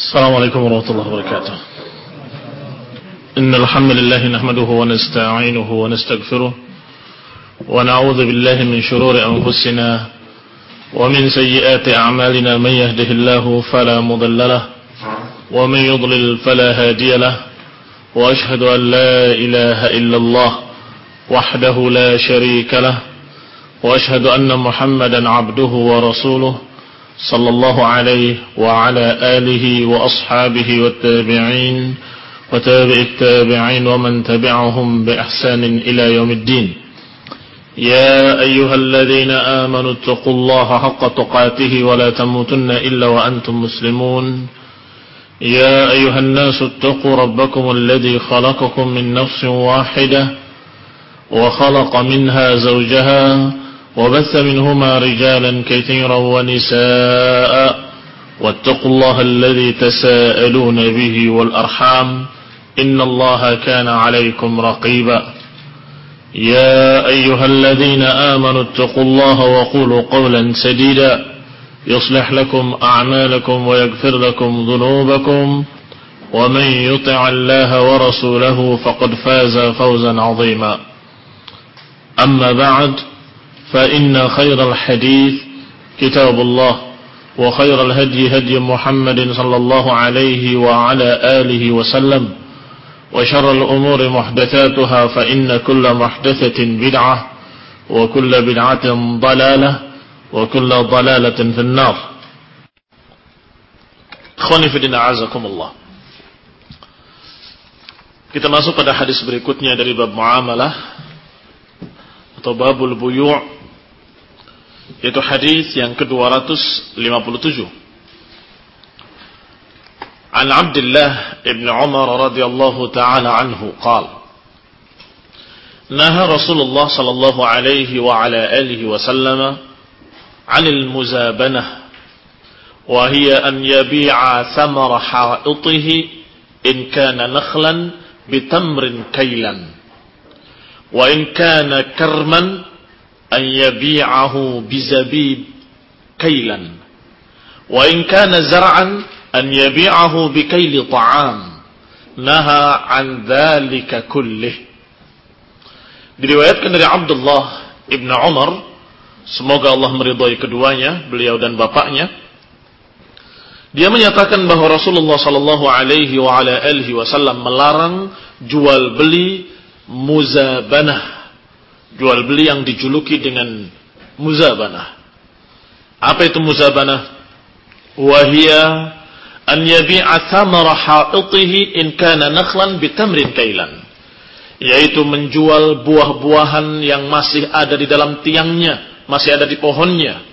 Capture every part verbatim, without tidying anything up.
السلام عليكم ورحمة الله وبركاته. إن الحمد لله نحمده ونستعينه ونستغفره ونعوذ بالله من شرور أنفسنا ومن سيئات أعمالنا. من يهده الله فلا مضل له ومن يضلل فلا هادي له، وأشهد أن لا إله إلا الله وحده لا شريك له، وأشهد أن محمدا عبده ورسوله صلى الله عليه وعلى آله وأصحابه والتابعين وتابع التابعين ومن تبعهم بإحسان إلى يوم الدين. يا أيها الذين آمنوا اتقوا الله حق تقاته ولا تموتن إلا وأنتم مسلمون. يا أيها الناس اتقوا ربكم الذي خلقكم من نفس واحدة وخلق منها زوجها وبث منهما رجالا كثيرا ونساء، واتقوا الله الذي تساءلون به والأرحام إن الله كان عليكم رقيبا. يا أيها الذين آمنوا اتقوا الله وقولوا قولا سديدا يصلح لكم أعمالكم ويغفر لكم ذنوبكم، ومن يطع الله ورسوله فقد فاز فوزا عظيما. أما بعد، فإن خير الحديث كتاب الله، وخير الهدي هدي محمد صلى الله عليه وعلى آله وسلم، وشر الأمور محدثاتها فإن كل محدثة بدعة وكل بدعة ضلالة وكل ضلالة في النار. Ikhwani fi din, a'azakumullah. Kita masuk pada hadis berikutnya dari bab muamalah atau babul buyu', yaitu hadis yang ke dua ratus lima puluh tujuh. An Abdullah ibn Umar radhiyallahu ta'ala anhu qala naha Rasulullah sallallahu alaihi wa ala alihi wa sallama 'anil muzabanah wa hiya an yabi'a thamara ha'itihi in kana nakhlan bitamrin kailan wa in kana karman an yabi'ahu bizabib kailan wa in kana zar'an an yabi'ahu bikaili ta'am. Naha an dzalika kullih. Diriwayatkan dari Abdullah ibn Umar, semoga Allah meridhai keduanya, beliau dan bapaknya. Dia menyatakan bahwa Rasulullah sallallahu alaihi wa ala alihi wasallam melarang jual beli muzabanah. Jual beli yang dijuluki dengan muzabanah. Apa itu muzabanah? Wahia an yabi'a thamara ha'itihi in kana nakhlan bitamrin kailan, yaitu menjual buah-buahan yang masih ada di dalam tiangnya, masih ada di pohonnya.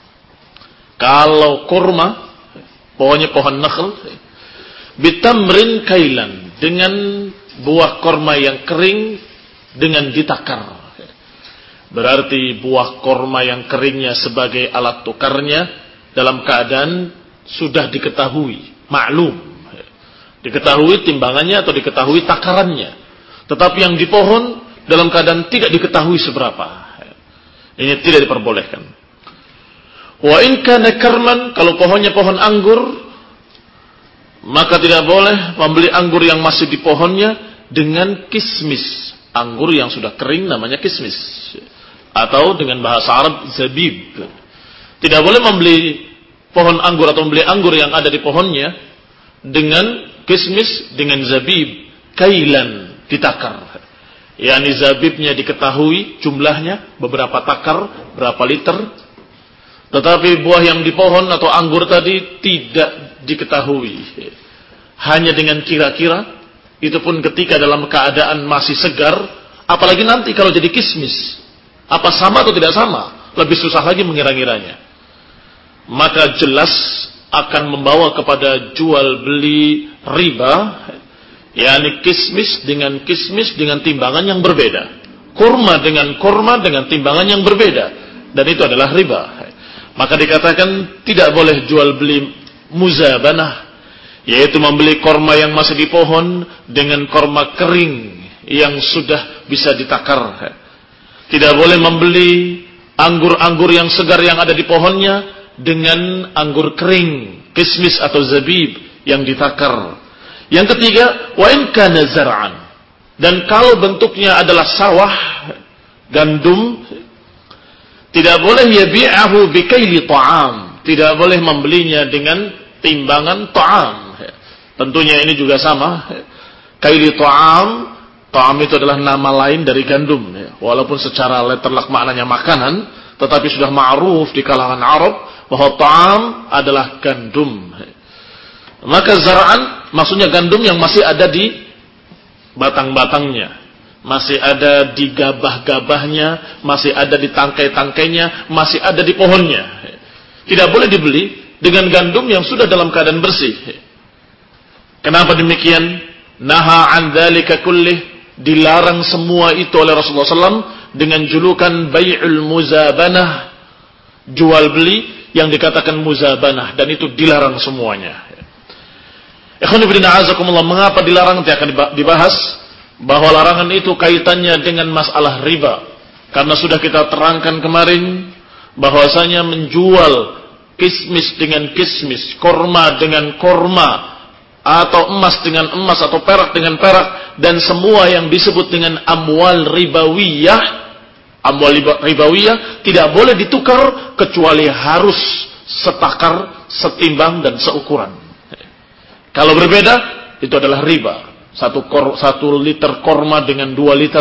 Kalau kurma, pohonnya pohon nakhl, bitamrin kailan, dengan buah kurma yang kering dengan ditakar. Berarti buah kurma yang keringnya sebagai alat tukarnya dalam keadaan sudah diketahui, maklum, diketahui timbangannya atau diketahui takarannya, tetapi yang di pohon dalam keadaan tidak diketahui seberapa. Ini tidak diperbolehkan. Wa in kana karman, kalau pohonnya pohon anggur, maka tidak boleh membeli anggur yang masih di pohonnya dengan kismis. Anggur yang sudah kering namanya kismis, atau dengan bahasa Arab zabib. Tidak boleh membeli pohon anggur atau membeli anggur yang ada di pohonnya dengan kismis, dengan zabib kailan, ditakar. Yani zabibnya diketahui jumlahnya beberapa takar, berapa liter, tetapi buah yang di pohon atau anggur tadi tidak diketahui, hanya dengan kira-kira. Itu pun ketika dalam keadaan masih segar, apalagi nanti kalau jadi kismis, apa sama atau tidak sama, lebih susah lagi mengira-ngiranya. Maka jelas akan membawa kepada jual beli riba, yakni kismis dengan kismis dengan timbangan yang berbeda, kurma dengan kurma dengan timbangan yang berbeda, dan itu adalah riba. Maka dikatakan tidak boleh jual beli muzabanah, yaitu membeli kurma yang masih di pohon dengan kurma kering yang sudah bisa ditakar. Tidak boleh membeli anggur-anggur yang segar yang ada di pohonnya dengan anggur kering, kismis atau zabib yang ditakar. Yang ketiga, wa in kana zar'an. Dan kalau bentuknya adalah sawah, gandum, tidak boleh yabi'ahu bikaili ta'am. Tidak boleh membelinya dengan timbangan ta'am. Tentunya ini juga sama. Kaili ta'am, ta'am itu adalah nama lain dari gandum. Walaupun secara letterlek maknanya makanan, tetapi sudah ma'ruf di kalangan Arab bahwa ta'am adalah gandum. Maka zar'an maksudnya gandum yang masih ada di batang-batangnya, masih ada di gabah-gabahnya, masih ada di tangkai-tangkainya, masih ada di pohonnya. Tidak boleh dibeli dengan gandum yang sudah dalam keadaan bersih. Kenapa demikian? Naha an dzalika kullih, dilarang semua itu oleh Rasulullah sallallahu alaihi wasallam dengan julukan bai'ul muzabanah, jual beli yang dikatakan muzabanah, dan itu dilarang semuanya. Ikhwan fillah azakumullah, mengapa dilarang? Nanti akan dibahas bahwa larangan itu kaitannya dengan masalah riba. Karena sudah kita terangkan kemarin bahwasanya menjual kismis dengan kismis, korma dengan korma, atau emas dengan emas, atau perak dengan perak, dan semua yang disebut dengan amwal ribawiyah, amwal ribawiyah tidak boleh ditukar kecuali harus setakar, setimbang, dan seukuran. Kalau berbeda, itu adalah riba. Satu, kor, satu liter korma dengan dua liter.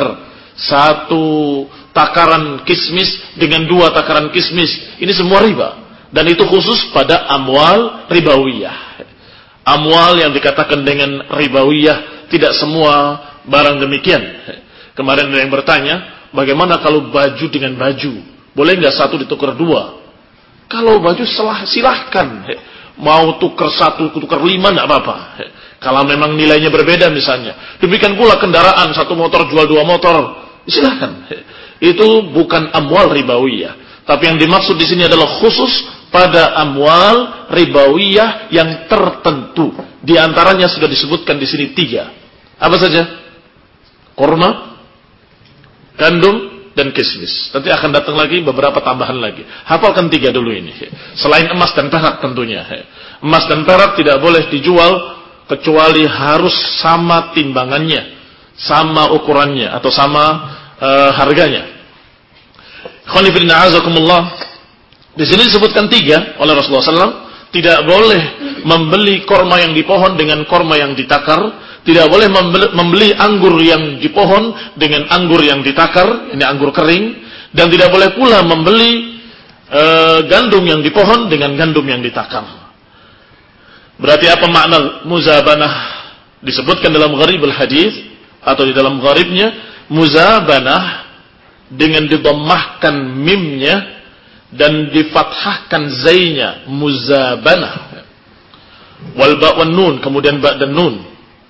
Satu takaran kismis dengan dua takaran kismis. Ini semua riba. Dan itu khusus pada amwal ribawiyah. Amwal yang dikatakan dengan ribawiyah, tidak semua barang demikian. Kemarin ada yang bertanya, bagaimana kalau baju dengan baju? Boleh nggak satu ditukar dua? Kalau baju salah, silahkan. Mau tukar satu, tukar lima, tidak apa-apa. Kalau memang nilainya berbeda misalnya. Demikian pula kendaraan, satu motor jual dua motor, silahkan. Itu bukan amwal ribawiyah. Tapi yang dimaksud di sini adalah khusus pada amwal ribawiyah yang tertentu. Di antaranya sudah disebutkan di sini tiga. Apa saja? Korma, gandum, dan kismis. Nanti akan datang lagi beberapa tambahan lagi. Hafalkan tiga dulu ini. Selain emas dan perak tentunya. Emas dan perak tidak boleh dijual kecuali harus sama timbangannya, sama ukurannya, atau sama uh, harganya. Khonifidina azakumullah. Di sini disebutkan tiga oleh Rasulullah sallallahu alaihi wasallam. Tidak boleh membeli korma yang di pohon dengan korma yang ditakar. Tidak boleh membeli, membeli anggur yang di pohon dengan anggur yang ditakar, ini anggur kering. Dan tidak boleh pula membeli e, gandum yang di pohon dengan gandum yang ditakar. Berarti apa makna muzabanah? Disebutkan dalam gharibul hadis, atau di dalam gharibnya, muzabanah dengan didammahkan mimnya dan difathahkan zainya, muzabanah. Wal ba' wan nun, kemudian ba' dan nun.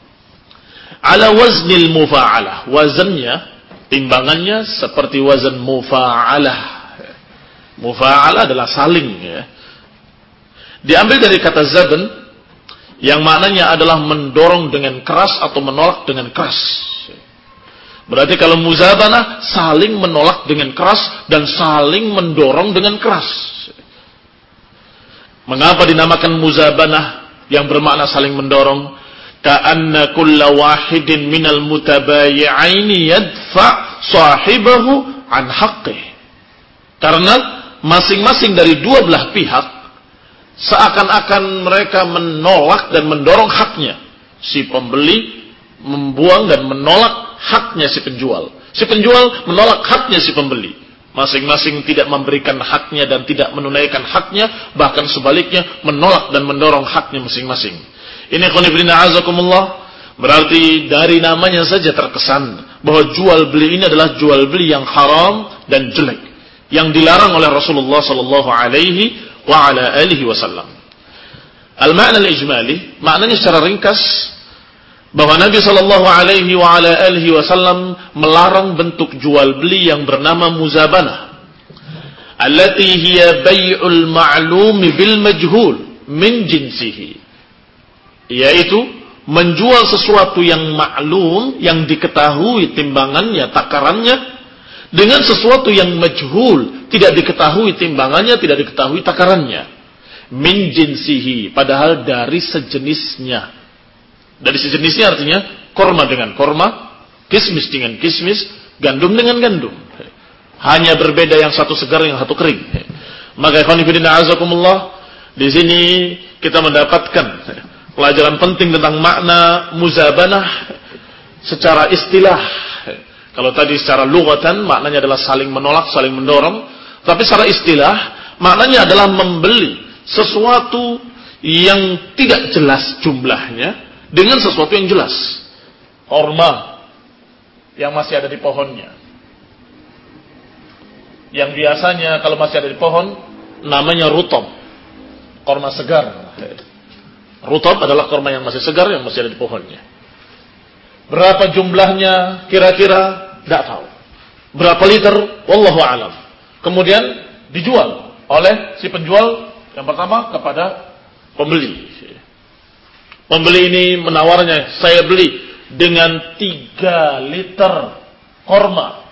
Ala waznil mufa'alah, wazannya, timbangannya seperti wazan mufa'alah. Mufa'alah adalah saling, ya. Diambil dari kata zaban, yang maknanya adalah mendorong dengan keras atau menolak dengan keras. Berarti kalau muzabanah, saling menolak dengan keras dan saling mendorong dengan keras. Mengapa dinamakan muzabanah yang bermakna saling mendorong? Ka'anna kulla wahidin minal mutabayi'aini yadfa' sahibahu an haqqih. Karena masing-masing dari dua belah pihak seakan-akan mereka menolak dan mendorong haknya. Si pembeli membuang dan menolak haknya si penjual. Si penjual menolak haknya si pembeli. Masing-masing tidak memberikan haknya dan tidak menunaikan haknya, bahkan sebaliknya menolak dan mendorong haknya masing-masing. Ini khonifidina azakumullah, berarti dari namanya saja terkesan bahwa jual beli ini adalah jual beli yang haram dan jelek, yang dilarang oleh Rasulullah sallallahu alaihi wa ala alihi wasallam. Al-ma'na al-ijmali, maknanya secara ringkas bahwa Nabi sallallahu alaihi wa ala alihi wasallam melarang bentuk jual beli yang bernama muzabanah, allati hiya bai'ul ma'lumi bil majhul min jinsihi, yaitu menjual sesuatu yang maklum, yang diketahui timbangannya, takarannya, dengan sesuatu yang majhul, tidak diketahui timbangannya, tidak diketahui takarannya. min jinsihi, padahal dari sejenisnya. Dari sejenisnya artinya korma dengan korma, kismis dengan kismis, gandum dengan gandum. Hanya berbeda yang satu segar, yang satu kering. Maka ikhwan fillah azakumullah, di sini kita mendapatkan pelajaran penting tentang makna muzabanah secara istilah. Kalau tadi secara lughatan maknanya adalah saling menolak, saling mendorong, tapi secara istilah maknanya adalah membeli sesuatu yang tidak jelas jumlahnya dengan sesuatu yang jelas. Korma yang masih ada di pohonnya, yang biasanya kalau masih ada di pohon namanya rutab, korma segar. Rutab adalah korma yang masih segar, yang masih ada di pohonnya. Berapa jumlahnya kira-kira? Tidak tahu. Berapa liter? Wallahu a'lam. Kemudian dijual oleh si penjual yang pertama kepada pembeli. Pembeli ini menawarnya, saya beli dengan tiga liter korma.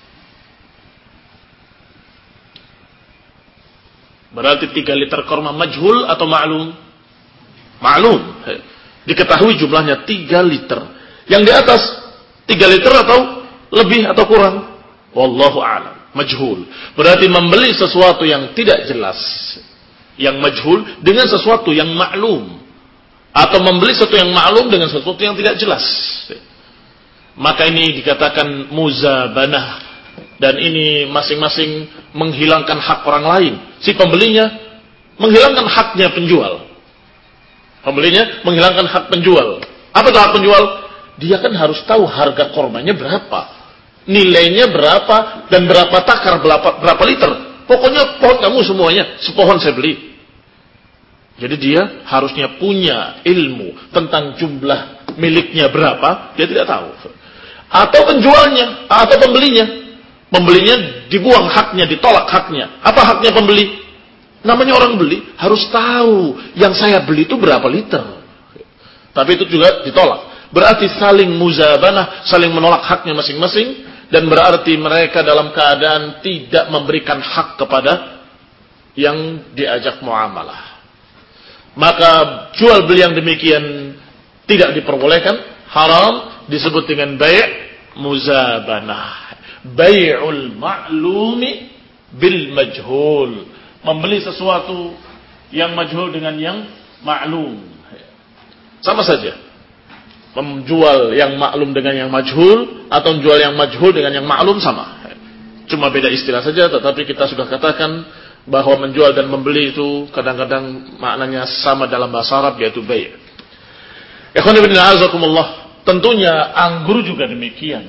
Berarti tiga liter korma majhul atau ma'lum? Ma'lum. Diketahui jumlahnya tiga liter. Yang di atas tiga liter atau lebih atau kurang? Wallahu a'lam. Majhul. Berarti membeli sesuatu yang tidak jelas, yang majhul, dengan sesuatu yang ma'lum. Atau membeli sesuatu yang ma'lum dengan sesuatu yang tidak jelas. Maka ini dikatakan muzabanah. Dan ini masing-masing menghilangkan hak orang lain. Si pembelinya menghilangkan haknya penjual. Pembelinya menghilangkan hak penjual. Apa itu hak penjual? Dia kan harus tahu harga kormanya berapa, nilainya berapa, dan berapa takar, berapa, berapa liter. Pokoknya pohon kamu semuanya, sepohon saya beli. Jadi dia harusnya punya ilmu tentang jumlah miliknya berapa, dia tidak tahu. Atau penjualnya, atau pembelinya. Pembelinya dibuang haknya, ditolak haknya. Apa haknya pembeli? Namanya orang beli, harus tahu yang saya beli itu berapa liter. Tapi itu juga ditolak. Berarti saling muzabanah, saling menolak haknya masing-masing. Dan berarti mereka dalam keadaan tidak memberikan hak kepada yang diajak muamalah. Maka jual beli yang demikian tidak diperbolehkan, haram, disebut dengan bai' muzabanah. Bai'ul ma'lumi bil majhul. Membeli sesuatu yang majhul dengan yang ma'lum. Sama saja. Menjual yang maklum dengan yang majhul, atau menjual yang majhul dengan yang maklum, sama. Cuma beda istilah saja, tetapi kita sudah katakan bahwa menjual dan membeli itu kadang-kadang maknanya sama dalam bahasa Arab, yaitu bai'. Ikhwan fillah azakumullah, tentunya anggur juga demikian.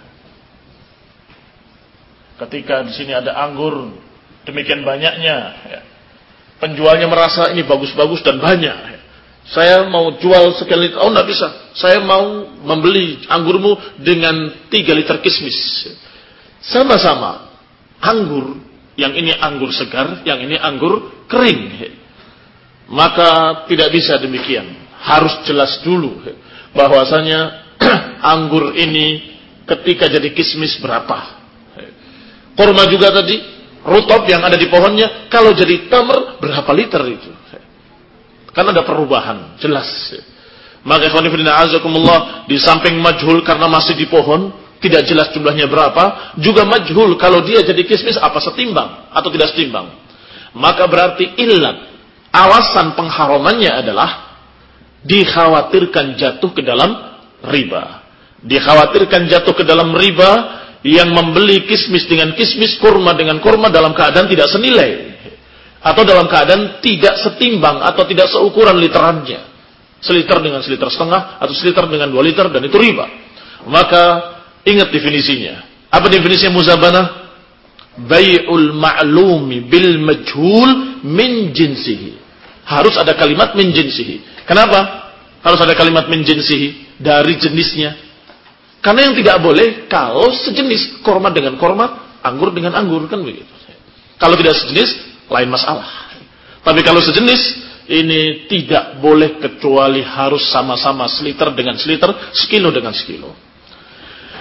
Ketika di sini ada anggur demikian banyaknya, penjualnya merasa ini bagus-bagus dan banyak. Saya mau jual sekian liter, oh tidak bisa. Saya mau membeli anggurmu dengan tiga liter kismis. Sama-sama anggur. Yang ini anggur segar, yang ini anggur kering. Maka tidak bisa demikian. Harus jelas dulu bahwasanya anggur ini ketika jadi kismis berapa. Kurma juga tadi, rutab yang ada di pohonnya, kalau jadi tamr berapa liter itu. Kan ada perubahan, jelas. Maka ikhwan fillah azakumullah, di samping majhul karena masih di pohon, tidak jelas jumlahnya berapa, juga majhul kalau dia jadi kismis apa setimbang atau tidak setimbang. Maka berarti illat, alasan pengharamannya adalah dikhawatirkan jatuh ke dalam riba. Dikhawatirkan jatuh ke dalam riba yang membeli kismis dengan kismis, kurma dengan kurma dalam keadaan tidak senilai. Atau dalam keadaan tidak setimbang atau tidak seukuran literannya. Seliter dengan seliter setengah atau seliter dengan dua liter, dan itu riba. Maka ingat definisinya. Apa definisinya muzabanah? Bai'ul ma'lumi bil majhul min jinsihi. Harus ada kalimat min jinsihi. Kenapa harus ada kalimat min jinsihi? Dari jenisnya. Karena yang tidak boleh kalau sejenis, korma dengan korma, anggur dengan anggur, kan begitu. Kalau tidak sejenis, lain masalah. Tapi kalau sejenis, ini tidak boleh kecuali harus sama-sama seliter dengan seliter, sekilo dengan sekilo.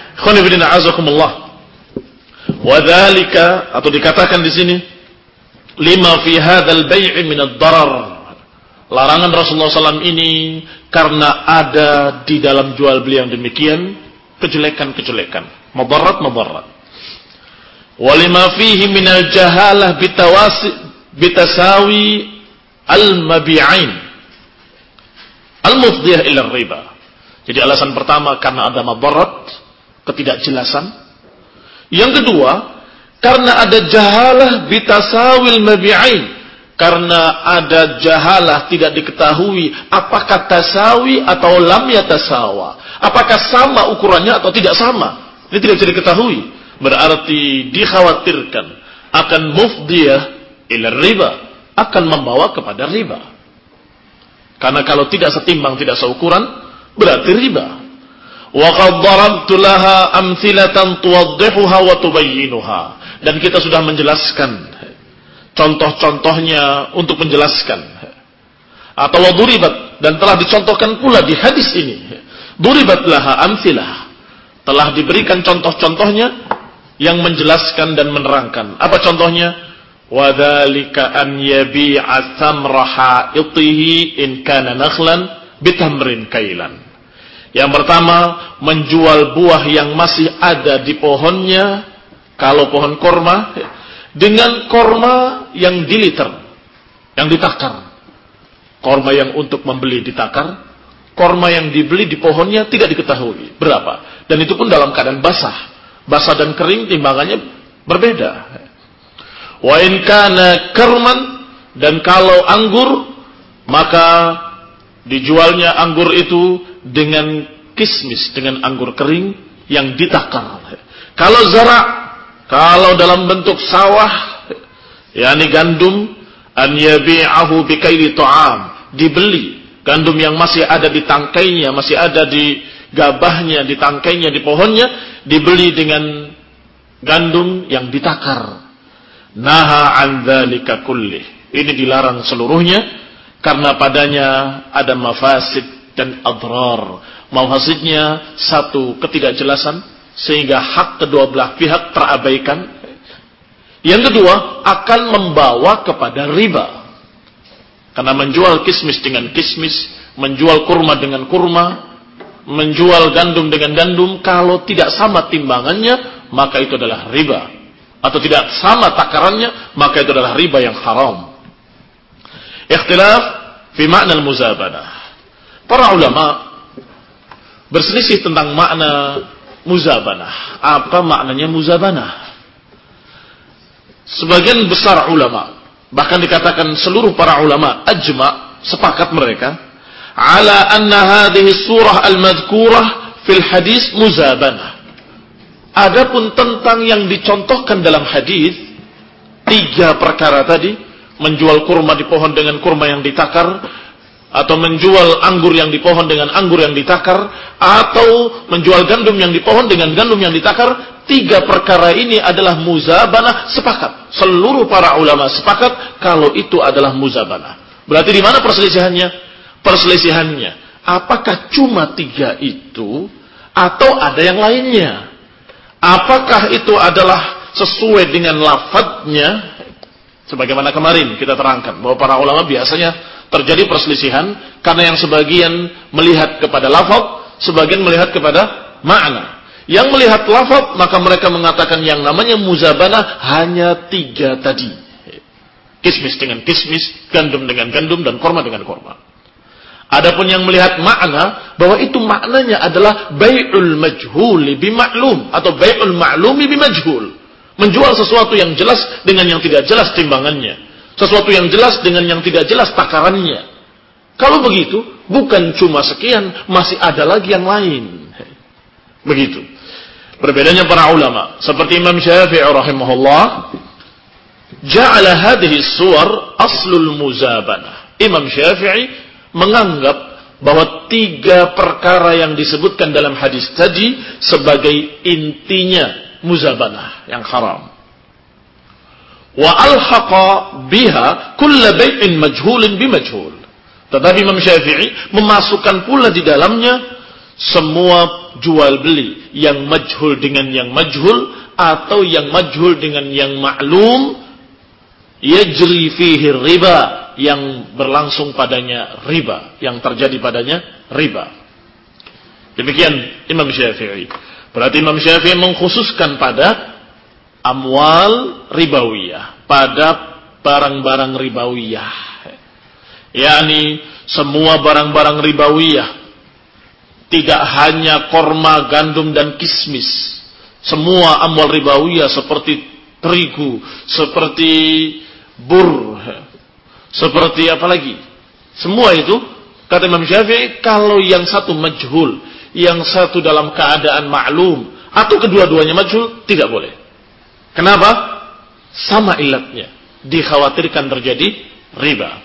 Khonibidina azakumullah. Wadhalika, atau dikatakan di sini, lima fi hadzal bai' min ad-darar. Larangan Rasulullah sallallahu alaihi wasallam ini karena ada di dalam jual beli yang demikian kejelekan-kejelekan, mudarat-mudarat. Wa lima fihi min al-jahalah bitawasi bitasawi al-mabi'ain al-mufdiyah ila riba. Jadi alasan pertama karena ada mudarat, ketidakjelasan. Yang kedua, karena ada jahalah bitasawil mabi'ain, karena ada jahalah tidak diketahui apakah tasawi atau lam yatasawa, apakah sama ukurannya atau tidak sama. Ini tidak bisa diketahui. Berarti dikhawatirkan akan mufdiyah ila riba, akan membawa kepada riba. Karena kalau tidak setimbang, tidak seukuran, berarti riba. Wa qad darabtu laha amthilatan tuwaddihuha wa tubayyinuha. Dan kita sudah menjelaskan contoh-contohnya untuk menjelaskan. Atau waduribat, dan telah dicontohkan pula di hadis ini. Duribat laha amthilah. Telah diberikan contoh-contohnya yang menjelaskan dan menerangkan. Apa contohnya? Wa dzalika an yabi'a thamra ha'itihi in kana nakhlan bitamrin kailan. Yang pertama, menjual buah yang masih ada di pohonnya, kalau pohon korma, dengan korma yang diliter, yang ditakar. Korma yang untuk membeli ditakar, korma yang dibeli di pohonnya tidak diketahui berapa. Dan itu pun dalam keadaan basah. Basah dan kering timbangannya berbeda. Wa in kana karman, dan kalau anggur, maka dijualnya anggur itu dengan kismis, dengan anggur kering yang ditakar. Kalau zara, kalau dalam bentuk sawah, yakni gandum, an yabi'ahu bikaili ta'am, dibeli gandum yang masih ada di tangkainya, masih ada di gabahnya, di tangkainya, di pohonnya, dibeli dengan gandum yang ditakar. Naha an dzalika kullih. Ini dilarang seluruhnya karena padanya ada mafasid dan adrar. Mafasidnya satu, ketidakjelasan sehingga hak kedua belah pihak terabaikan. Yang kedua, akan membawa kepada riba. Karena menjual kismis dengan kismis, menjual kurma dengan kurma, menjual gandum dengan gandum, kalau tidak sama timbangannya, maka itu adalah riba. Atau tidak sama takarannya, maka itu adalah riba yang haram. Ikhtilaf fi makna al-muzabanah. Para ulama berselisih tentang makna muzabanah. Apa maknanya muzabanah? Sebagian besar ulama, bahkan dikatakan seluruh para ulama, ajma', sepakat mereka, ala anna hadhihi surah al-madhkurah fil hadis muzabanah. Adapun tentang yang dicontohkan dalam hadis, tiga perkara tadi, menjual kurma di pohon dengan kurma yang ditakar, atau menjual anggur yang di pohon dengan anggur yang ditakar, atau menjual gandum yang di pohon dengan gandum yang ditakar, tiga perkara ini adalah muzabanah, sepakat. Seluruh para ulama sepakat kalau itu adalah muzabanah. Berarti di mana perselisihannya? Perselisihannya, apakah cuma tiga itu atau ada yang lainnya? Apakah itu adalah sesuai dengan lafadznya? Sebagaimana kemarin kita terangkan bahwa para ulama biasanya terjadi perselisihan karena yang sebagian melihat kepada lafadz, sebagian melihat kepada makna. Yang melihat lafadz, maka mereka mengatakan yang namanya muzabanah hanya tiga tadi. Kismis dengan kismis, gandum dengan gandum, dan korma dengan korma. Adapun yang melihat makna, bahwa itu maknanya adalah bai'ul majhuli bima'lum, atau bai'ul ma'lumi bimajhul. Menjual sesuatu yang jelas dengan yang tidak jelas timbangannya. Sesuatu yang jelas dengan yang tidak jelas takarannya. Kalau begitu, bukan cuma sekian, masih ada lagi yang lain. Begitu. Perbedaannya para ulama. Seperti Imam Syafi'i rahimahullah, ja'ala hadhihi suwar aslul muzabanah. Imam Syafi'i menganggap bahwa tiga perkara yang disebutkan dalam hadis tadi sebagai intinya muzabanah yang haram. Wa alhaqa biha kulla bai'in majhulin bimajhul. Tetapi Imam Syafi'i memasukkan pula di dalamnya semua jual beli yang majhul dengan yang majhul, atau yang majhul dengan yang maklum, yajri fihi riba, yang berlangsung padanya riba, yang terjadi padanya riba. Demikian Imam Syafi'i. Berarti Imam Syafi'i mengkhususkan pada amwal ribawiyah, pada barang-barang ribawiyah. yakni semua barang-barang ribawiyah, tidak hanya korma, gandum dan kismis. Semua amwal ribawiyah seperti terigu, seperti bur, seperti apa lagi? Semua itu kata Imam Syafi'i, kalau yang satu majhul, yang satu dalam keadaan maklum, atau kedua-duanya majhul, tidak boleh. Kenapa? Sama ilatnya, dikhawatirkan terjadi riba.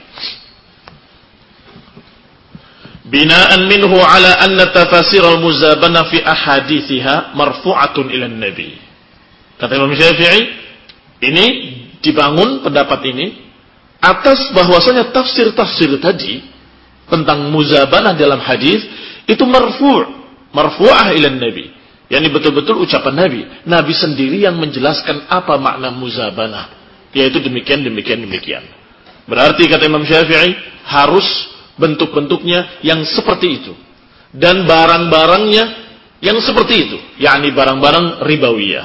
Binaan minhu ala anna tafasir al-muzabana fi ahadithiha marfu'atun ila nabi. Kata Imam Syafi'i, ini dibangun pendapat ini atas bahwasanya tafsir-tafsir tadi tentang muzabanah dalam hadis itu marfu', marfu'ah ila nabi. Yani betul-betul ucapan Nabi. Nabi sendiri yang menjelaskan apa makna muzabanah, yaitu demikian, demikian, demikian. Berarti kata Imam Syafi'i harus bentuk-bentuknya yang seperti itu dan barang-barangnya yang seperti itu, yakni barang-barang ribawiyah.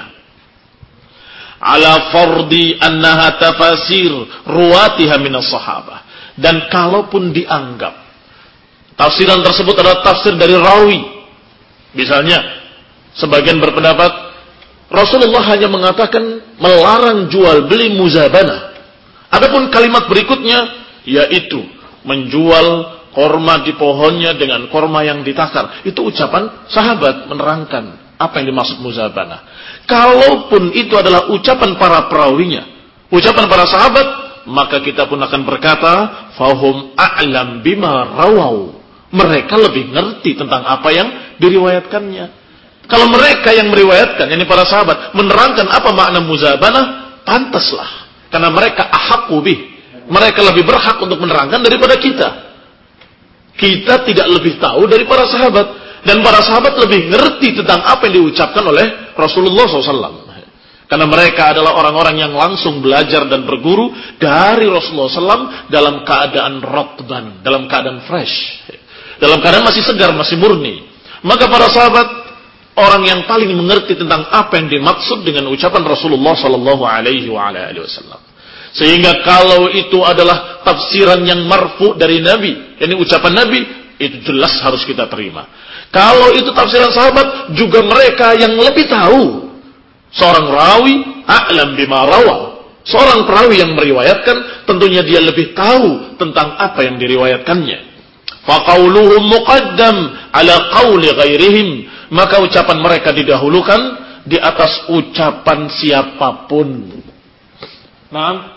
Ala fardi annaha tafasir ruwatiha minas sahabah. Dan kalaupun dianggap tafsiran tersebut adalah tafsir dari rawi, misalnya sebagian berpendapat Rasulullah hanya mengatakan melarang jual beli muzabanah. Adapun kalimat berikutnya yaitu menjual korma di pohonnya dengan korma yang ditakar. Itu ucapan sahabat menerangkan apa yang dimaksud muzabanah. Kalaupun itu adalah ucapan para perawinya, ucapan para sahabat, maka kita pun akan berkata, fahum a'lam bima rawau. Mereka lebih ngerti tentang apa yang diriwayatkannya. Kalau mereka yang meriwayatkan, yakni para sahabat, menerangkan apa makna muzabanah, pantaslah. Karena mereka ahaqqu bih. Mereka lebih berhak untuk menerangkan daripada kita. Kita tidak lebih tahu dari para sahabat. Dan para sahabat lebih ngerti tentang apa yang diucapkan oleh Rasulullah shallallahu alaihi wasallam. Karena mereka adalah orang-orang yang langsung belajar dan berguru dari Rasulullah shallallahu alaihi wasallam dalam keadaan rotban, dalam keadaan fresh, dalam keadaan masih segar, masih murni. Maka para sahabat orang yang paling mengerti tentang apa yang dimaksud dengan ucapan Rasulullah sallallahu alaihi wasallam. Sehingga kalau itu adalah tafsiran yang marfu dari Nabi, yakni ucapan Nabi, itu jelas harus kita terima. Kalau itu tafsiran sahabat, juga mereka yang lebih tahu. Seorang rawi a'lam bima rawa. Seorang perawi yang meriwayatkan, tentunya dia lebih tahu tentang apa yang diriwayatkannya. Faqauluhum muqaddam ala qauli ghairihim. Maka ucapan mereka didahulukan di atas ucapan siapapun. Naam.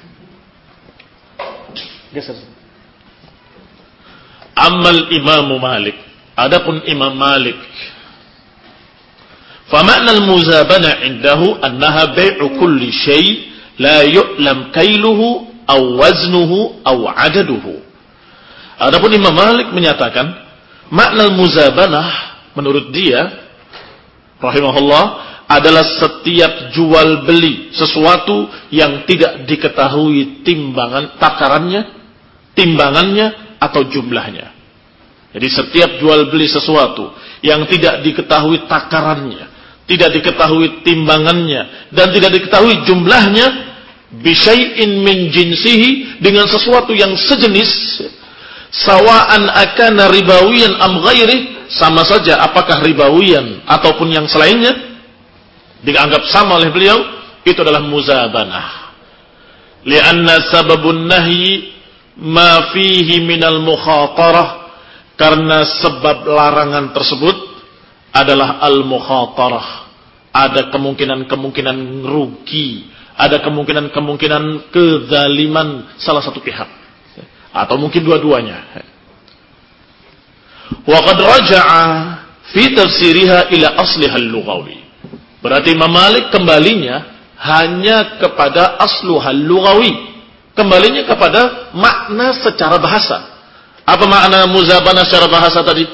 Geser. Amal Imam Malik. Adapun Imam Malik, fa makna al-muzabana indahu annaha bai'u kulli syai' la yu'lam kailuhu aw waznuhu aw adaduhu. Adapun Imam Malik menyatakan makna al-muzabanah menurut dia rahimahullah adalah setiap jual beli sesuatu yang tidak diketahui timbangan takarannya, timbangannya atau jumlahnya. Jadi setiap jual beli sesuatu yang tidak diketahui takarannya, tidak diketahui timbangannya dan tidak diketahui jumlahnya, bisyai'in min jinsihi, dengan sesuatu yang sejenis, sawa'an akana ribawiyan am ghairi, sama saja apakah ribawiyan ataupun yang selainnya, dianggap sama oleh beliau, itu adalah muzabanah. Lianna sababun nahyi ma fihi minal mukhatarah, karena sebab larangan tersebut adalah al-mukhatarah. Ada kemungkinan-kemungkinan rugi, ada kemungkinan-kemungkinan kezaliman salah satu pihak, atau mungkin dua-duanya. Wa qad raja'a fi tafsiriha ila asliha al-lughawi. Berarti Imam Malik kembalinya hanya kepada asluha al-lughawi, kembalinya kepada makna secara bahasa. Apa makna muzabanah secara bahasa tadi?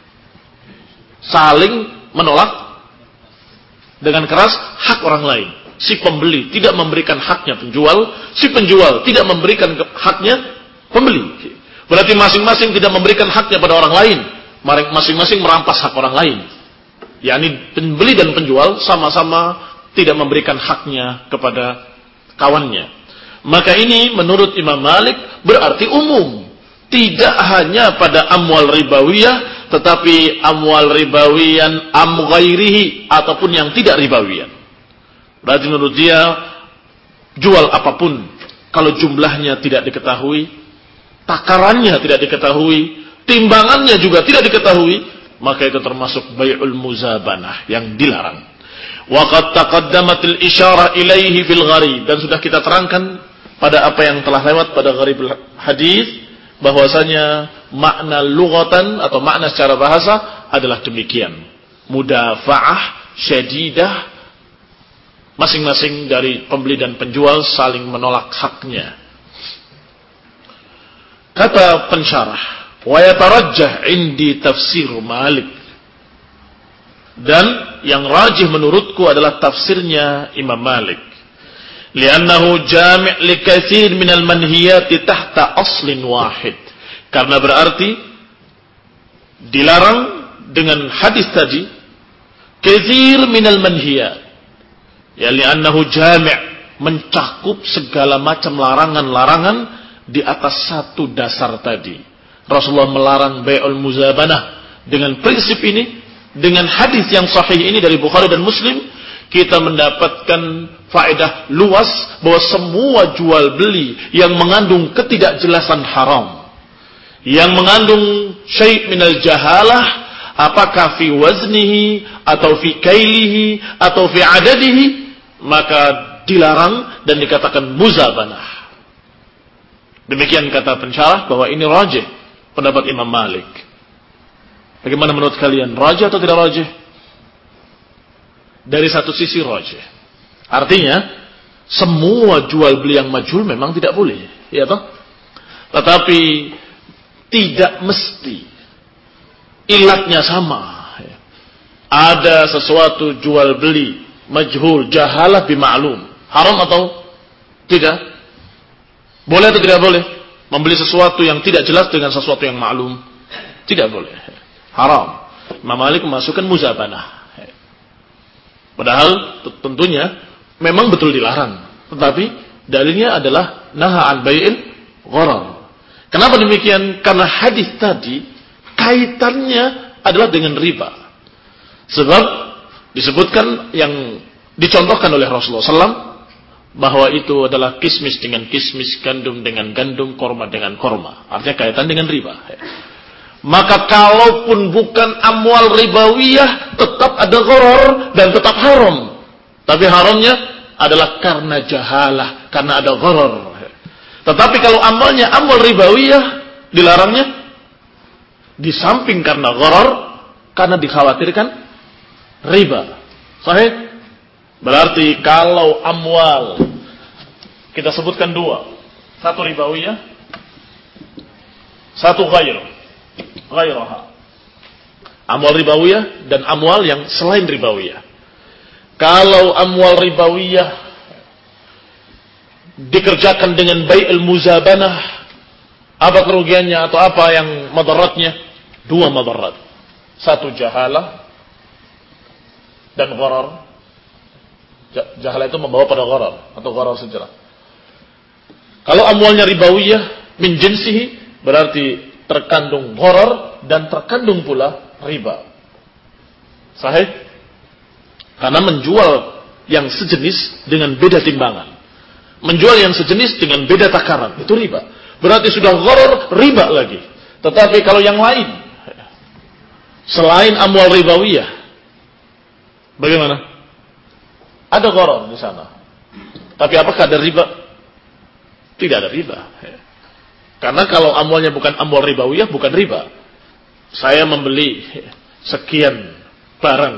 Saling menolak dengan keras hak orang lain. si pembeli tidak memberikan haknya penjual, si penjual tidak memberikan haknya pembeli. Berarti masing-masing tidak memberikan haknya pada orang lain, masing-masing merampas hak orang lain. yakni pembeli dan penjual sama-sama tidak memberikan haknya kepada kawannya. Maka ini menurut Imam Malik berarti umum. Tidak hanya pada amwal ribawiyah, tetapi amwal ribawiyan am ghairihi, ataupun yang tidak ribawiyan. Berarti menurut dia, jual apapun, kalau jumlahnya tidak diketahui, takarannya tidak diketahui, timbangannya juga tidak diketahui, maka itu termasuk bai'ul muzabanah yang dilarang. Wa qad taqaddamatil isyarah ilaihi fil gharib, dan sudah kita terangkan pada apa yang telah lewat pada gharibul hadis, bahwasanya makna lughatan atau makna secara bahasa adalah demikian. Mudafa'ah syadidah, masing-masing dari pembeli dan penjual saling menolak haknya. Kata pensyarah, wa yatarajjah indi tafsir Malik, dan yang rajih menurutku adalah tafsirnya Imam Malik. Li'annahu jami' li katsir minal manhiyati tahta aslin wahid. Karena berarti dilarang dengan hadis tadi katsir minal manhiyat. Ya, li'annahu jami' mencakup segala macam larangan-larangan di atas satu dasar tadi. Rasulullah melarang bai'ul muzabanah dengan prinsip ini, dengan hadis yang sahih ini dari Bukhari dan Muslim, kita mendapatkan faedah luas bahwa semua jual beli yang mengandung ketidakjelasan haram, yang mengandung syai' minal jahalah, apakah fi waznihi atau fi kailihi atau fi adadihi, maka dilarang dan dikatakan muzabanah. Demikian kata pensyarah bahwa ini rajih pendapat Imam Malik. Bagaimana menurut kalian? Rajih atau tidak rajih? Dari satu sisi rajih. Artinya semua jual beli yang majhul memang tidak boleh, ya toh? Tetapi tidak mesti ilatnya sama. Ada sesuatu jual beli majhul, jahalah bima'lum, haram atau tidak? Boleh atau tidak boleh? Membeli sesuatu yang tidak jelas dengan sesuatu yang maklum, tidak boleh, haram. Imam Malik memasukkan muzabanah. Padahal tentunya memang betul dilarang, tetapi dalilnya adalah naha an bai'il gharar. Kenapa demikian? Karena hadis tadi kaitannya adalah dengan riba. Sebab disebutkan yang dicontohkan oleh Rasulullah sallallahu alaihi wasallam bahwa itu adalah kismis dengan kismis, gandum dengan gandum, korma dengan korma. Artinya kaitan dengan riba. Maka kalaupun bukan amwal ribawiyah, tetap ada gharar dan tetap haram. Tapi haramnya adalah karena jahalah, karena ada gharar. Tetapi kalau amalnya amwal ribawiyah, dilarangnya di samping karena gharar, karena dikhawatirkan riba. Sahih? Berarti kalau amwal, kita sebutkan dua, satu ribawiyah, satu ghair ghairaha, amwal ribawiyah dan amwal yang selain ribawiyah. Kalau amwal ribawiyah dikerjakan dengan bai'ul muzabanah, apa kerugiannya atau apa yang madaratnya? Dua madarat, satu jahalah dan gharar. Jahalah itu membawa pada gharar atau gharar sejarah. Kalau amwalnya ribawiyah min jinsihi, berarti terkandung gharar dan terkandung pula riba. Sahih? Karena menjual yang sejenis dengan beda timbangan, menjual yang sejenis dengan beda takaran, itu riba. Berarti sudah gharar, riba lagi. Tetapi kalau yang lain selain amwal ribawiyah, bagaimana? Ada gharar di sana. Tapi apakah ada riba? Tidak ada riba. Karena kalau amwalnya bukan amwal ribawiyah, bukan riba. Saya membeli sekian barang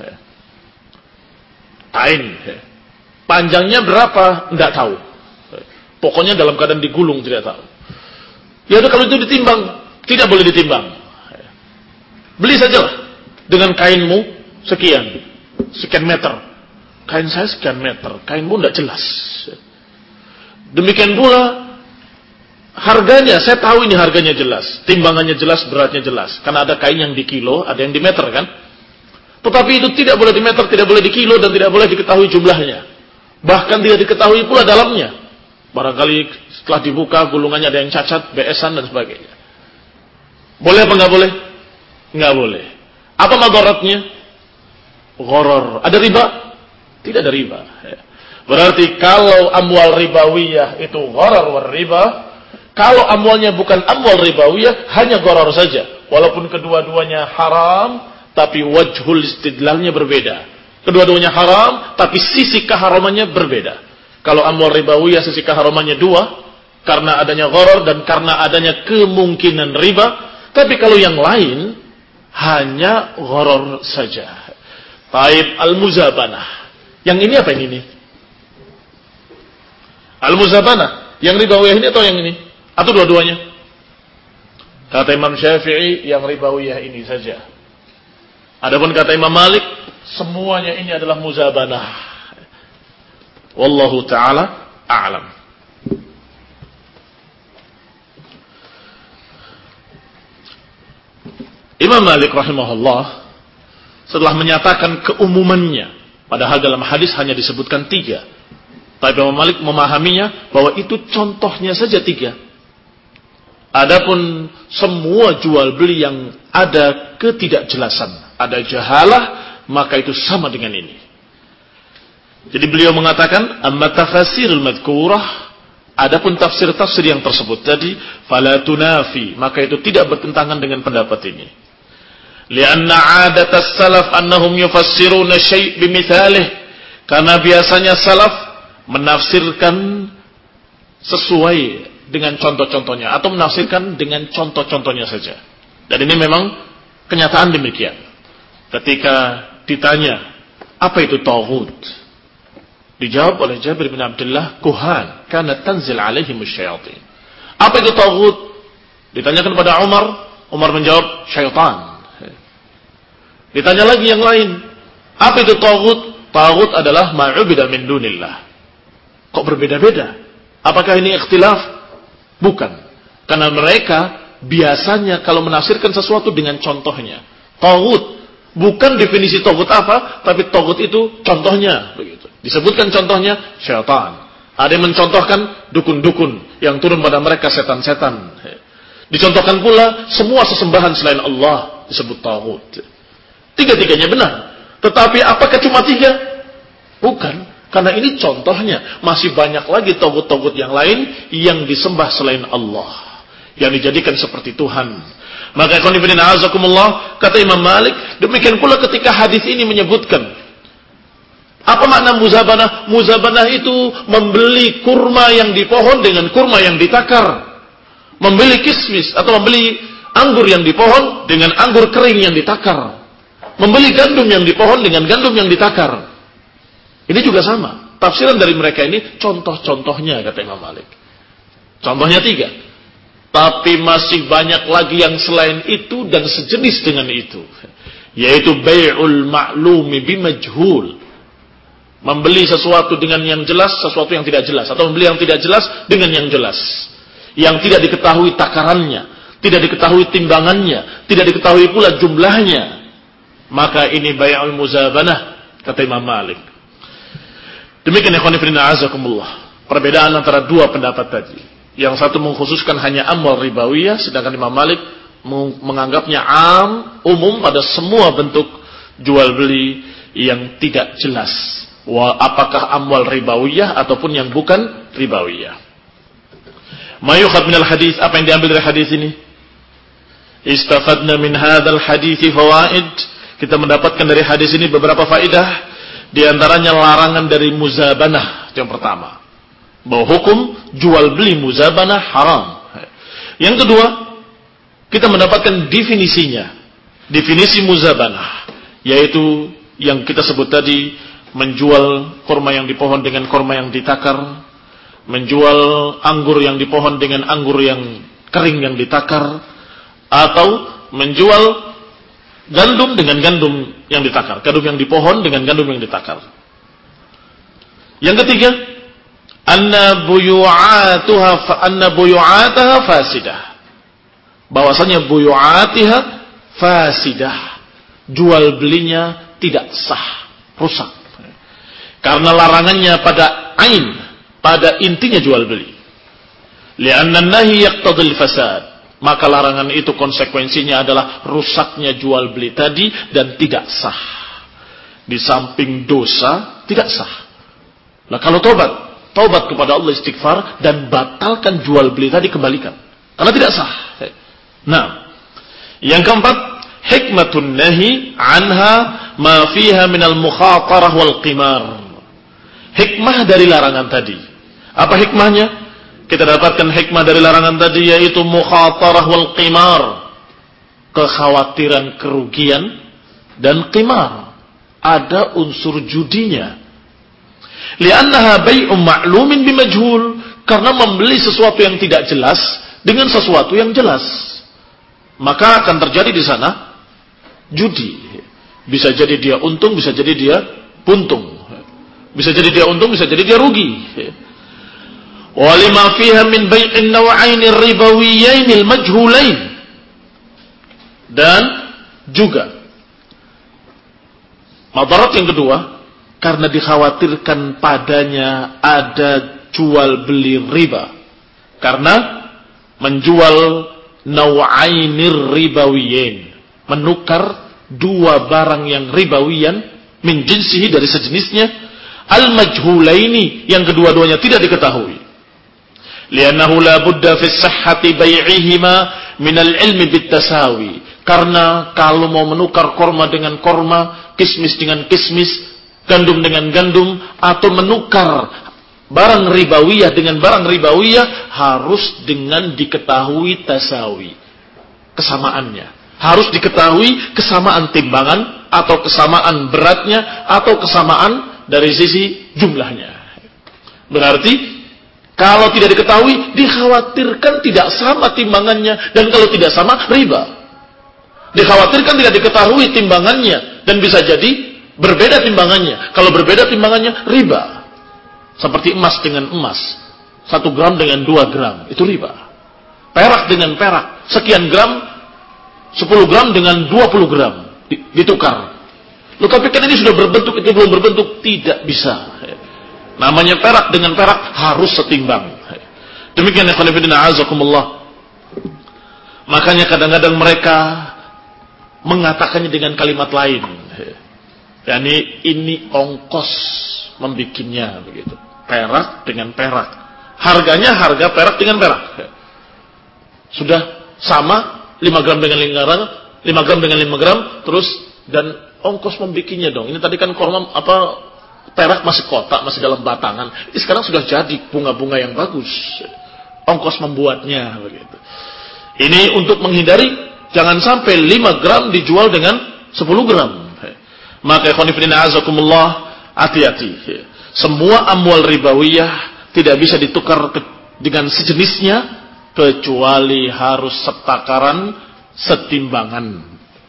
kain, panjangnya berapa? Tidak tahu. Pokoknya dalam keadaan digulung, tidak tahu. Ya udah, kalau itu ditimbang, tidak boleh ditimbang. Beli sajalah dengan kainmu sekian, sekian meter. kain saya sekian meter, kainmu tidak jelas. Demikian pula harganya, saya tahu ini harganya jelas, timbangannya jelas, beratnya jelas. Karena ada kain yang di kilo, ada yang di meter kan. Tetapi itu tidak boleh di meter, tidak boleh di kilo, dan tidak boleh diketahui jumlahnya. Bahkan tidak diketahui pula dalamnya. Barangkali setelah dibuka, gulungannya ada yang cacat, beesan, dan sebagainya. Boleh apa nggak boleh? Nggak boleh. Apa madaratnya? Gharar. Ada riba? Tidak ada riba. Berarti kalau amwal ribawiyah itu gharar war riba, kalau amwalnya bukan amwal ribawiyah, hanya gharar saja. Walaupun kedua-duanya haram, tapi wajhul istidlalnya berbeda. Kedua-duanya haram, tapi sisi keharamannya berbeda. Kalau amwal ribawiyah sisi keharamannya dua, karena adanya gharar dan karena adanya kemungkinan riba. Tapi kalau yang lain, hanya gharar saja. Taib al-muzabanah. Yang ini apa yang ini? Al-muzabanah. Yang ribawiyah ini atau yang ini? Atau dua-duanya? Kata Imam Syafi'i, yang ribawiyah ini saja. Adapun kata Imam Malik, semuanya ini adalah muzabanah. Wallahu ta'ala a'lam. Imam Malik rahimahullah setelah menyatakan keumumannya, padahal dalam hadis hanya disebutkan tiga, tapi Imam Malik memahaminya bahwa itu contohnya saja tiga. Adapun semua jual beli yang ada ketidakjelasan, ada jahalah, maka itu sama dengan ini. Jadi beliau mengatakan, amma tafasirul madhkurah, adapun tafsir-tafsir yang tersebut tadi, fala tunafi, maka itu tidak bertentangan dengan pendapat ini. Lianna adatas salaf annahum yufassiruna syai' bimithalih, karena biasanya salaf menafsirkan sesuai dengan contoh-contohnya, atau menafsirkan dengan contoh-contohnya saja. Dan ini memang kenyataan demikian. Ketika ditanya, apa itu taghut? Dijawab oleh Jabir bin Abdullah, kuhan, kana tanzil alaihimus syayatin. Apa itu taghut? Ditanyakan kepada Umar, Umar menjawab, syaitan. Ditanya lagi yang lain, apa itu taghut? Taghut adalah ma'ubida min dunillah. Kok berbeda-beda? Apakah ini ikhtilaf? Bukan. Karena mereka biasanya kalau menafsirkan sesuatu dengan contohnya. Taghut. Bukan definisi taghut apa, tapi taghut itu contohnya. Begitu. Disebutkan contohnya, syaitan. Ada yang mencontohkan dukun-dukun yang turun pada mereka, setan-setan. Dicontohkan pula semua sesembahan selain Allah disebut taghut. Tiga-tiganya benar. Tetapi apakah cuma tiga? Bukan. Karena ini contohnya. Masih banyak lagi taghut-taghut yang lain yang disembah selain Allah, yang dijadikan seperti Tuhan. Maka ikhwan fillah azakumullah, kata Imam Malik, demikian pula ketika hadis ini menyebutkan apa makna muzabanah? Muzabanah itu membeli kurma yang di pohon dengan kurma yang ditakar. Membeli kismis atau membeli anggur yang di pohon dengan anggur kering yang ditakar. Membeli gandum yang di pohon dengan gandum yang ditakar. Ini juga sama. Tafsiran dari mereka ini contoh-contohnya, kata Imam Malik. Contohnya tiga. Tapi masih banyak lagi yang selain itu dan sejenis dengan itu. Yaitu bai'ul ma'lumi bimajhul. Membeli sesuatu dengan yang jelas, sesuatu yang tidak jelas. Atau membeli yang tidak jelas dengan yang jelas. Yang tidak diketahui takarannya. Tidak diketahui timbangannya. Tidak diketahui pula jumlahnya. Maka ini bai'ul muzabanah, kata Imam Malik. Demikian ikhwan fillah azakumullah. Perbedaan antara dua pendapat tadi. Yang satu mengkhususkan hanya amwal ribawiyah, sedangkan Imam Malik menganggapnya am, umum pada semua bentuk jual beli yang tidak jelas. Wa apakah amwal ribawiyah ataupun yang bukan ribawiyah. Mayukhad minal hadis, apa yang diambil dari hadis ini? Istafadna min hadzal hadits fawaid. Kita mendapatkan dari hadis ini beberapa faedah. Di antaranya larangan dari muzabanah, yang pertama. Bahwa hukum jual beli muzabanah haram. Yang kedua, kita mendapatkan definisinya. Definisi muzabanah, yaitu yang kita sebut tadi, menjual kurma yang di pohon dengan kurma yang ditakar, menjual anggur yang di pohon dengan anggur yang kering yang ditakar, atau menjual gandum dengan gandum yang ditakar, gandum yang di pohon dengan gandum yang ditakar. Yang ketiga, anna buyu'atuha anna buyu'ataha fasidah. Bahwasanya buyu'atiha fasidah. Jual belinya tidak sah, rusak. Karena larangannya pada ain, pada intinya jual beli. Li'anna an-nahy yaqtadil fasad. Maka larangan itu konsekuensinya adalah rusaknya jual beli tadi dan tidak sah. Di samping dosa, tidak sah. Nah kalau tobat, tobat kepada Allah, istighfar, dan batalkan jual beli tadi, kembalikan. Karena tidak sah. Nah, yang keempat, hikmatun nahi anha ma fiha minal mukhatarah wal qimar. Hikmah dari larangan tadi. Apa hikmahnya? Kita dapatkan hikmah dari larangan tadi, yaitu mukhatarah wal qimar. Kekhawatiran kerugian dan qimar. Ada unsur judinya. Li'annaha bay'un ma'lumin bimajhul. Karena membeli sesuatu yang tidak jelas dengan sesuatu yang jelas, maka akan terjadi di sana judi. Bisa jadi dia untung, bisa jadi dia buntung. Bisa jadi dia untung, bisa jadi dia rugi. Walima fiha min bai'in naw'aini ribawiyainil majhulain. Dan juga madarat yang kedua, karena dikhawatirkan padanya ada jual beli riba. Karena menjual naw'ainir ribawiyain, menukar dua barang yang ribawiyan min jinsihi, dari sejenisnya, al majhulaini, yang kedua-duanya tidak diketahui. Li'annahu la budda fi sihhati bai'ihima min al-ilmi bit-tasawi. Karena kalau mau menukar korma dengan korma, kismis dengan kismis, gandum dengan gandum, atau menukar barang ribawiyah dengan barang ribawiyah, harus dengan diketahui tasawi, kesamaannya. Harus diketahui kesamaan timbangan, atau kesamaan beratnya, atau kesamaan dari sisi jumlahnya. Berarti kalau tidak diketahui, dikhawatirkan tidak sama timbangannya, dan kalau tidak sama, riba. Dikhawatirkan tidak diketahui timbangannya, dan bisa jadi berbeda timbangannya. Kalau berbeda timbangannya, riba. Seperti emas dengan emas, satu gram dengan dua gram, itu riba. Perak dengan perak, sekian gram, sepuluh gram dengan dua puluh gram, ditukar. Loh, tapi kan ini sudah berbentuk, itu belum berbentuk, tidak bisa. Namanya perak dengan perak harus setimbang. Demikian ya khonifidina azakumullah. Makanya kadang-kadang mereka mengatakannya dengan kalimat lain. Yani ini ongkos membikinnya begitu. Perak dengan perak. Harganya harga perak dengan perak. Sudah sama, lima gram dengan lima gram, lima gram dengan lima gram, terus dan ongkos membikinnya dong. Ini tadi kan korma apa, perak masih kotak, masih dalam batangan. Ini sekarang sudah jadi bunga-bunga yang bagus. Ongkos membuatnya begitu. Ini untuk menghindari jangan sampai lima gram dijual dengan sepuluh gram. Maka ikhwanifidina azakumullah, hati-hati. Semua amwal ribawiyah tidak bisa ditukar dengan sejenisnya kecuali harus setakaran, setimbangan.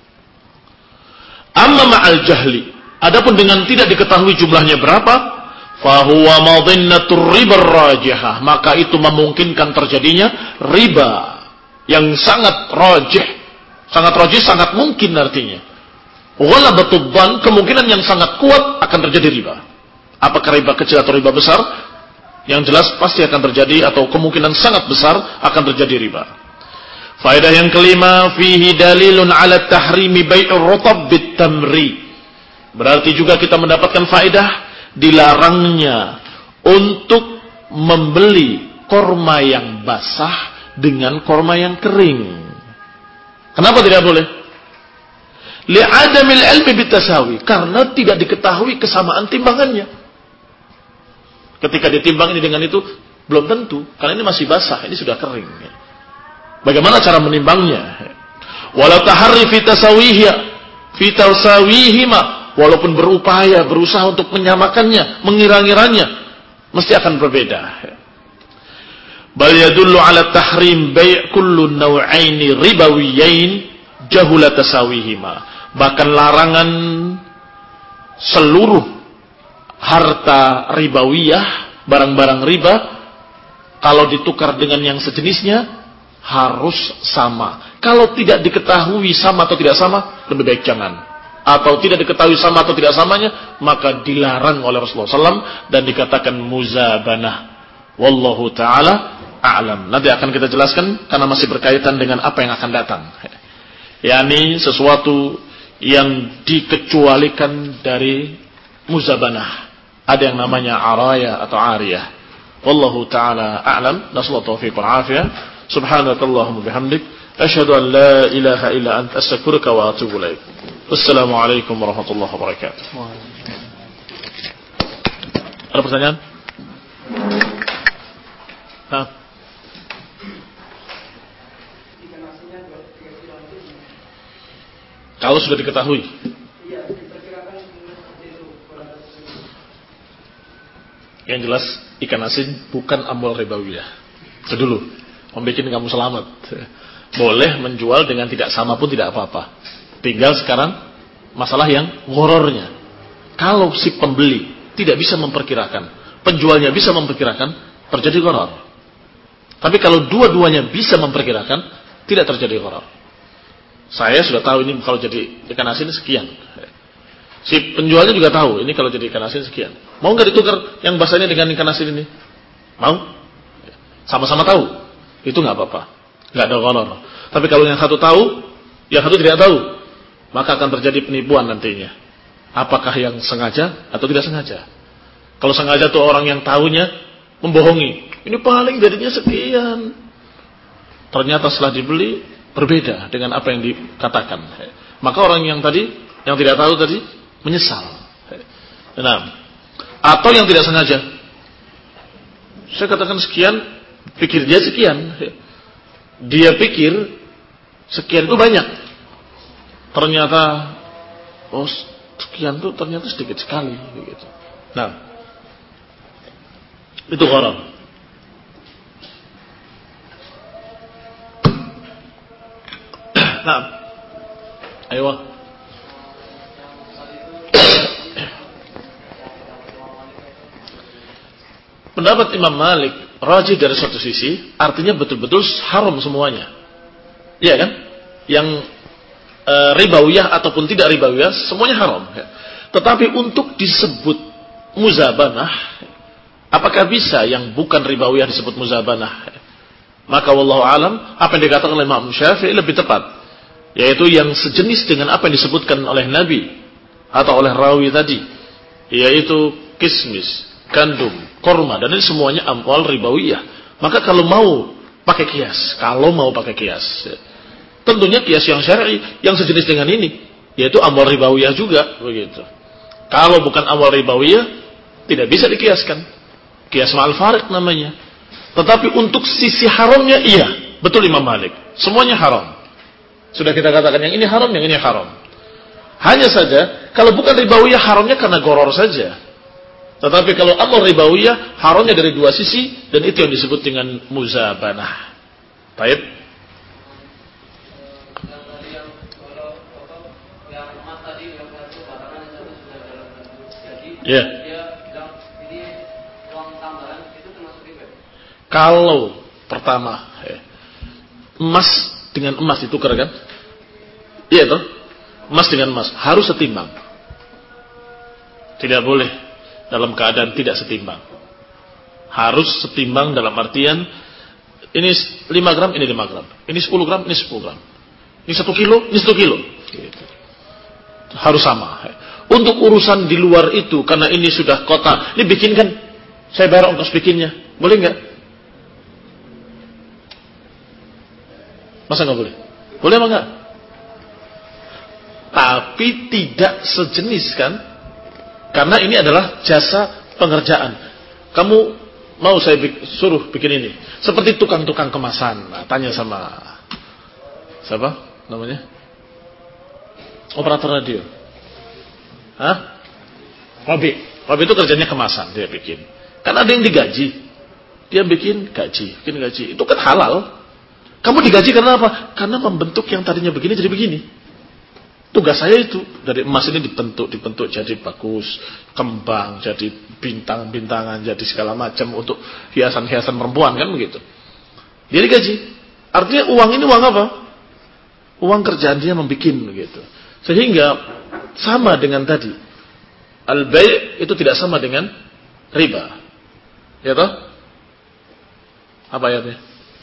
Amma ma'al jahli, adapun dengan tidak diketahui jumlahnya berapa, fahuwa madinnatur riba rajihah, maka itu memungkinkan terjadinya riba yang sangat rajih. Sangat rajih, sangat mungkin artinya. Ghalabatud dhann, kemungkinan yang sangat kuat akan terjadi riba. Apakah riba kecil atau riba besar? Yang jelas pasti akan terjadi, atau kemungkinan sangat besar akan terjadi riba. Faedah yang kelima, fihi dalilun ala tahrimi bai'ur rutab bit tamri. Berarti juga kita mendapatkan faedah dilarangnya untuk membeli korma yang basah dengan korma yang kering. Kenapa tidak boleh? Li'adamil ilmi bitasawi, karena tidak diketahui kesamaan timbangannya. Ketika ditimbang ini dengan itu belum tentu, karena ini masih basah, ini sudah kering. Bagaimana cara menimbangnya? Walau taharri fi tasawihya, fi tasawihima, walaupun berupaya, berusaha untuk menyamakannya, mengira-ngiranya, mesti akan berbeda. Bal yadullu ala tahrim bai' kullu naw'aini ribawiyain jahula tasawihima. Bahkan larangan seluruh harta ribawiyah, barang-barang riba, kalau ditukar dengan yang sejenisnya harus sama. Kalau tidak diketahui sama atau tidak sama, lebih baik jangan. Atau tidak diketahui sama atau tidak samanya, maka dilarang oleh Rasulullah shallallahu alaihi wasallam dan dikatakan muzabanah. Wallahu ta'ala a'lam. Nanti akan kita jelaskan karena masih berkaitan dengan apa yang akan datang. yakni sesuatu yang dikecualikan dari muzabanah. Ada yang namanya araya atau ariyah. Wallahu ta'ala a'lam. Nasallahu taufiq wal afiyah. Subhanakallahumma bihamdik asyhadu an la ilaha illa anta astaghfiruka wa atubu ilaik. Wassalamualaikum warahmatullahi wabarakatuh. Ada pertanyaan? Hah? Kalau sudah diketahui. Yang jelas ikan asin bukan amwal ribawiyah. Itu dulu. Membikin kamu selamat. Boleh menjual dengan tidak sama pun tidak apa-apa. Tinggal sekarang masalah yang ngorornya. Kalau si pembeli tidak bisa memperkirakan, penjualnya bisa memperkirakan, terjadi gharar. Tapi kalau dua-duanya bisa memperkirakan, tidak terjadi gharar. Saya sudah tahu ini kalau jadi ikan asin sekian. Si penjualnya juga tahu ini kalau jadi ikan asin sekian. Mau nggak ditukar yang basahnya dengan ikan asin ini? Mau? Sama-sama tahu. Itu nggak apa-apa. Nggak ada gharar. Tapi kalau yang satu tahu, yang satu tidak tahu, maka akan terjadi penipuan nantinya. Apakah yang sengaja atau tidak sengaja? Kalau sengaja tuh orang yang tahunya membohongi. Ini paling jadinya sekian. Ternyata setelah dibeli berbeda dengan apa yang dikatakan. Maka orang yang tadi, yang tidak tahu tadi, menyesal. Nah, atau yang tidak sengaja. Saya katakan sekian, pikir dia sekian. Dia pikir sekian itu banyak. Ternyata oh sekian itu ternyata sedikit sekali begitu. Nah, itu gharar. Nah, ayo. Pendapat Imam Malik rajih dari satu sisi, artinya betul-betul haram semuanya. Iya kan? Yang e, ribawiyah ataupun tidak ribawiyah semuanya haram. Ya. Tetapi untuk disebut muzabanah, apakah bisa yang bukan ribawiyah disebut muzabanah? Maka wallahu alam, apa yang dikatakan oleh Imam Syafi'i lebih tepat, yaitu yang sejenis dengan apa yang disebutkan oleh Nabi atau oleh rawi tadi, yaitu kismis, gandum, korma, dan ini semuanya amwal ribawiyah. Maka kalau mau pakai kias, kalau mau pakai kias, tentunya kias yang syar'i yang sejenis dengan ini, yaitu amwal ribawiyah juga, begitu. Kalau bukan amwal ribawiyah, tidak bisa dikiaskan. Kias ma'al farik namanya. Tetapi untuk sisi haramnya, iya, betul Imam Malik. Semuanya haram. Sudah kita katakan yang ini haram, yang ini haram. Hanya saja, kalau bukan ribawiyah haramnya karena goror saja. Tetapi kalau amwal ribawiyah haramnya dari dua sisi, dan itu yang disebut dengan muzabanah. Baik. Ya. Kalau pertama ya, emas dengan emas ditukar kan? Iya toh? Emas dengan emas harus setimbang. Tidak boleh dalam keadaan tidak setimbang. Harus setimbang dalam artian ini lima gram, ini lima gram. Ini sepuluh gram, ini sepuluh gram. Ini satu kilo, ini satu kilo. Gitu. Harus sama. Untuk urusan di luar itu, karena ini sudah kota, ini bikinkan, saya bayar ongkos bikinnya. Boleh nggak? Masa nggak boleh? Boleh apa nggak? Tapi tidak sejenis kan? Karena ini adalah jasa pengerjaan. Kamu mau saya bik- suruh bikin ini, seperti tukang-tukang kemasan. Nah, tanya sama siapa namanya? Operator radio. Hah? Robi. Robi itu kerjanya kemasan, dia bikin. Kan ada yang digaji. Dia bikin gaji, bikin gaji. Itu kan halal. Kamu digaji karena apa? Karena membentuk yang tadinya begini jadi begini. Tugas saya itu dari emas ini dibentuk, dibentuk jadi bagus, kembang, jadi bintang-bintangan, jadi segala macam untuk hiasan-hiasan perempuan kan begitu. Dia digaji. Artinya uang ini uang apa? Uang kerjaan dia membuat begitu. Sehingga sama dengan tadi. Al-bai' itu tidak sama dengan riba. Ya toh? Apa ayatnya?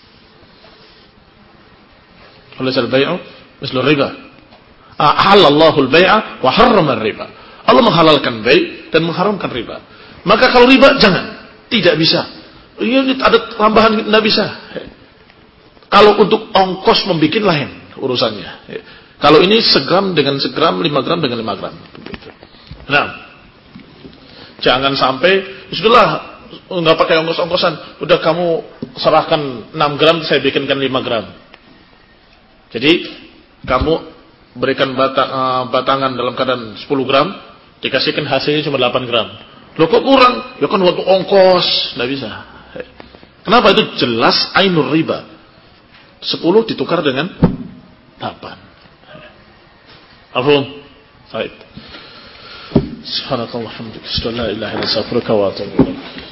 Walaysa al-bai'u mislu riba. Ahallallahu al-bai'a wa harrama riba. Allah menghalalkan bai' dan mengharamkan riba. Maka kalau riba jangan, tidak bisa. Ini ada tambahan, tidak bisa. Kalau untuk ongkos membikin lain urusannya. Kalau ini segram dengan segram, lima gram dengan lima gram. Nah, jangan sampai sudahlah nggak pakai ongkos-ongkosan, udah kamu serahkan enam gram, saya bikinkan lima gram. Jadi kamu berikan batang, uh, batangan dalam keadaan sepuluh gram, dikasihkan hasilnya cuma delapan gram. Loh kok kurang? Ya kan waktu ongkos, nggak bisa. Kenapa? Itu jelas ainur riba. sepuluh ditukar dengan delapan. Alhamdulillah. Baik. Subhanallah, alhamdulillah, la ilaha illa anta, astaghfiruka wa atubu ilaik.